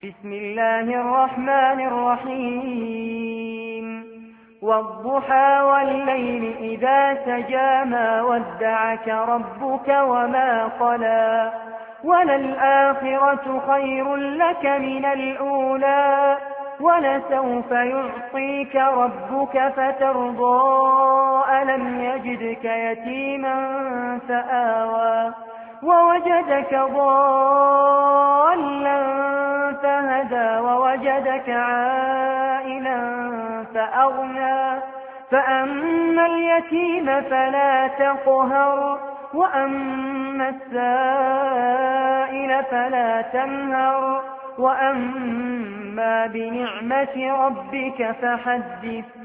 بسم الله الرحمن الرحيم والضحى والليل إذا سجى ما ودعك ربك وما قلى وللآخرة خير لك من الأولى ولسوف يعطيك ربك فترضى ألم يجدك يتيما فآوى ووجدك ضالا فهدى ووجدك عائلا فأغنى فأما اليتيم فلا تقهر وأما السائل فلا تنهر وأما بنعمة ربك فحدث